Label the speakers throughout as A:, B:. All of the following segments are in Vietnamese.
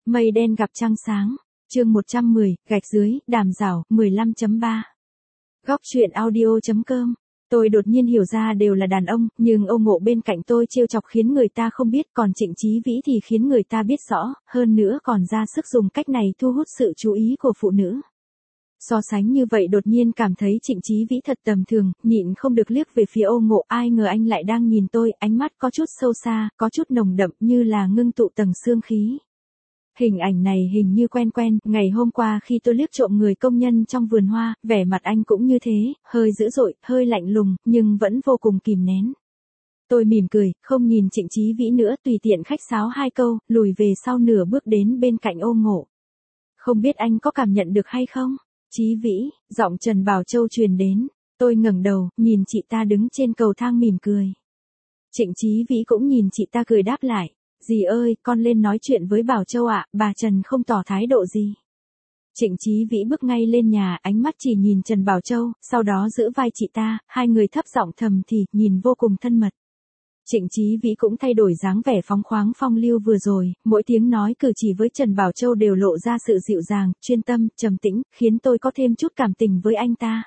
A: Mây đen gặp trăng sáng. Chương 110, gạch dưới, đàm rào, 15.3. Góc truyện audio.com. Tôi đột nhiên hiểu ra đều là đàn ông, nhưng Âu Ngộ bên cạnh tôi trêu chọc khiến người ta không biết, còn Trịnh Chí Vĩ thì khiến người ta biết rõ, hơn nữa còn ra sức dùng cách này thu hút sự chú ý của phụ nữ. So sánh như vậy đột nhiên cảm thấy Trịnh Chí Vĩ thật tầm thường, nhịn không được liếc về phía Âu Ngộ, ai ngờ anh lại đang nhìn tôi, ánh mắt có chút sâu xa, có chút nồng đậm như là ngưng tụ tầng xương khí. Hình ảnh này hình như quen quen, ngày hôm qua khi tôi liếc trộm người công nhân trong vườn hoa, vẻ mặt anh cũng như thế, hơi dữ dội, hơi lạnh lùng, nhưng vẫn vô cùng kìm nén. Tôi mỉm cười, không nhìn Trịnh Chí Vĩ nữa, tùy tiện khách sáo hai câu, lùi về sau nửa bước đến bên cạnh Âu Ngộ. Không biết anh có cảm nhận được hay không? Chí Vĩ, giọng Trần Bảo Châu truyền đến. Tôi ngẩng đầu, nhìn chị ta đứng trên cầu thang mỉm cười. Trịnh Chí Vĩ cũng nhìn chị ta cười đáp lại. Dì ơi, con lên nói chuyện với Bảo Châu ạ, bà Trần không tỏ thái độ gì. Trịnh Chí Vĩ bước ngay lên nhà, ánh mắt chỉ nhìn Trần Bảo Châu, sau đó giữ vai chị ta, hai người thấp giọng thầm thì, nhìn vô cùng thân mật. Trịnh Chí Vĩ cũng thay đổi dáng vẻ phóng khoáng phong lưu vừa rồi, mỗi tiếng nói cử chỉ với Trần Bảo Châu đều lộ ra sự dịu dàng, chuyên tâm, trầm tĩnh, khiến tôi có thêm chút cảm tình với anh ta.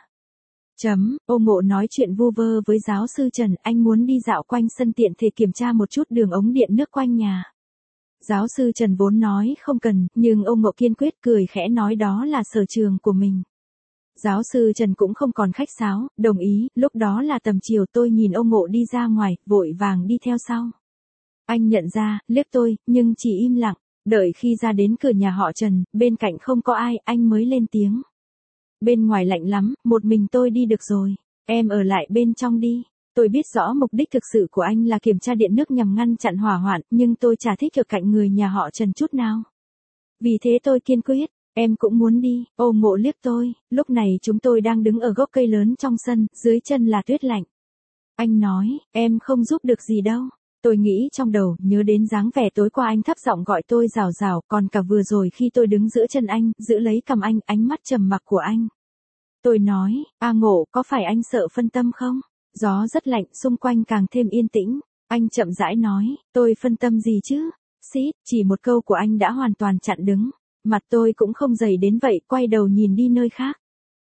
A: Âu Ngộ nói chuyện vu vơ với giáo sư Trần, anh muốn đi dạo quanh sân tiện thể kiểm tra một chút đường ống điện nước quanh nhà. Giáo sư Trần vốn nói không cần, nhưng Âu Ngộ kiên quyết cười khẽ nói đó là sở trường của mình. Giáo sư Trần cũng không còn khách sáo, đồng ý, lúc đó là tầm chiều tôi nhìn Âu Ngộ đi ra ngoài, vội vàng đi theo sau. Anh nhận ra, liếc tôi, nhưng chỉ im lặng, đợi khi ra đến cửa nhà họ Trần, bên cạnh không có ai, anh mới lên tiếng. Bên ngoài lạnh lắm, một mình tôi đi được rồi, em ở lại bên trong đi. Tôi biết rõ mục đích thực sự của anh là kiểm tra điện nước nhằm ngăn chặn hỏa hoạn, nhưng tôi chả thích ở cạnh người nhà họ Trần chút nào. Vì thế tôi kiên quyết, em cũng muốn đi. Âu Ngộ liếc tôi, lúc này chúng tôi đang đứng ở gốc cây lớn trong sân, dưới chân là tuyết lạnh. Anh nói, em không giúp được gì đâu. Tôi nghĩ trong đầu, nhớ đến dáng vẻ tối qua anh thấp giọng gọi tôi rào rào, còn cả vừa rồi khi tôi đứng giữa chân anh, giữ lấy cằm anh, ánh mắt trầm mặc của anh. Tôi nói, Ngộ, có phải anh sợ phân tâm không? Gió rất lạnh, xung quanh càng thêm yên tĩnh. Anh chậm rãi nói, tôi phân tâm gì chứ? Xít, chỉ một câu của anh đã hoàn toàn chặn đứng. Mặt tôi cũng không dày đến vậy, quay đầu nhìn đi nơi khác.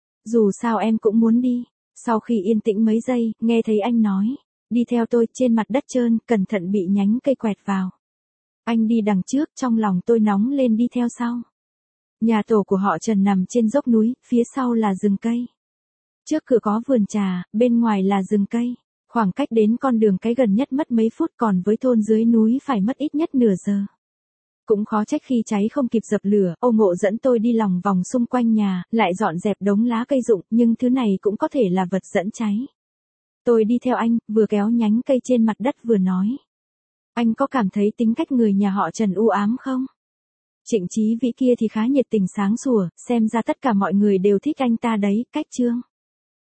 A: Dù sao em cũng muốn đi. Sau khi yên tĩnh mấy giây, nghe thấy anh nói, đi theo tôi, trên mặt đất trơn, cẩn thận bị nhánh cây quẹt vào. Anh đi đằng trước, trong lòng tôi nóng lên đi theo sau. Nhà tổ của họ Trần nằm trên dốc núi, phía sau là rừng cây. Trước cửa có vườn trà, bên ngoài là rừng cây. Khoảng cách đến con đường cái gần nhất mất mấy phút, còn với thôn dưới núi phải mất ít nhất nửa giờ. Cũng khó trách khi cháy không kịp dập lửa, Âu Ngộ dẫn tôi đi lòng vòng xung quanh nhà, lại dọn dẹp đống lá cây rụng, nhưng thứ này cũng có thể là vật dẫn cháy. Tôi đi theo anh, vừa kéo nhánh cây trên mặt đất vừa nói. Anh có cảm thấy tính cách người nhà họ Trần u ám không? Trịnh Chí Vĩ kia thì khá nhiệt tình sáng sủa, xem ra tất cả mọi người đều thích anh ta đấy, cách chương.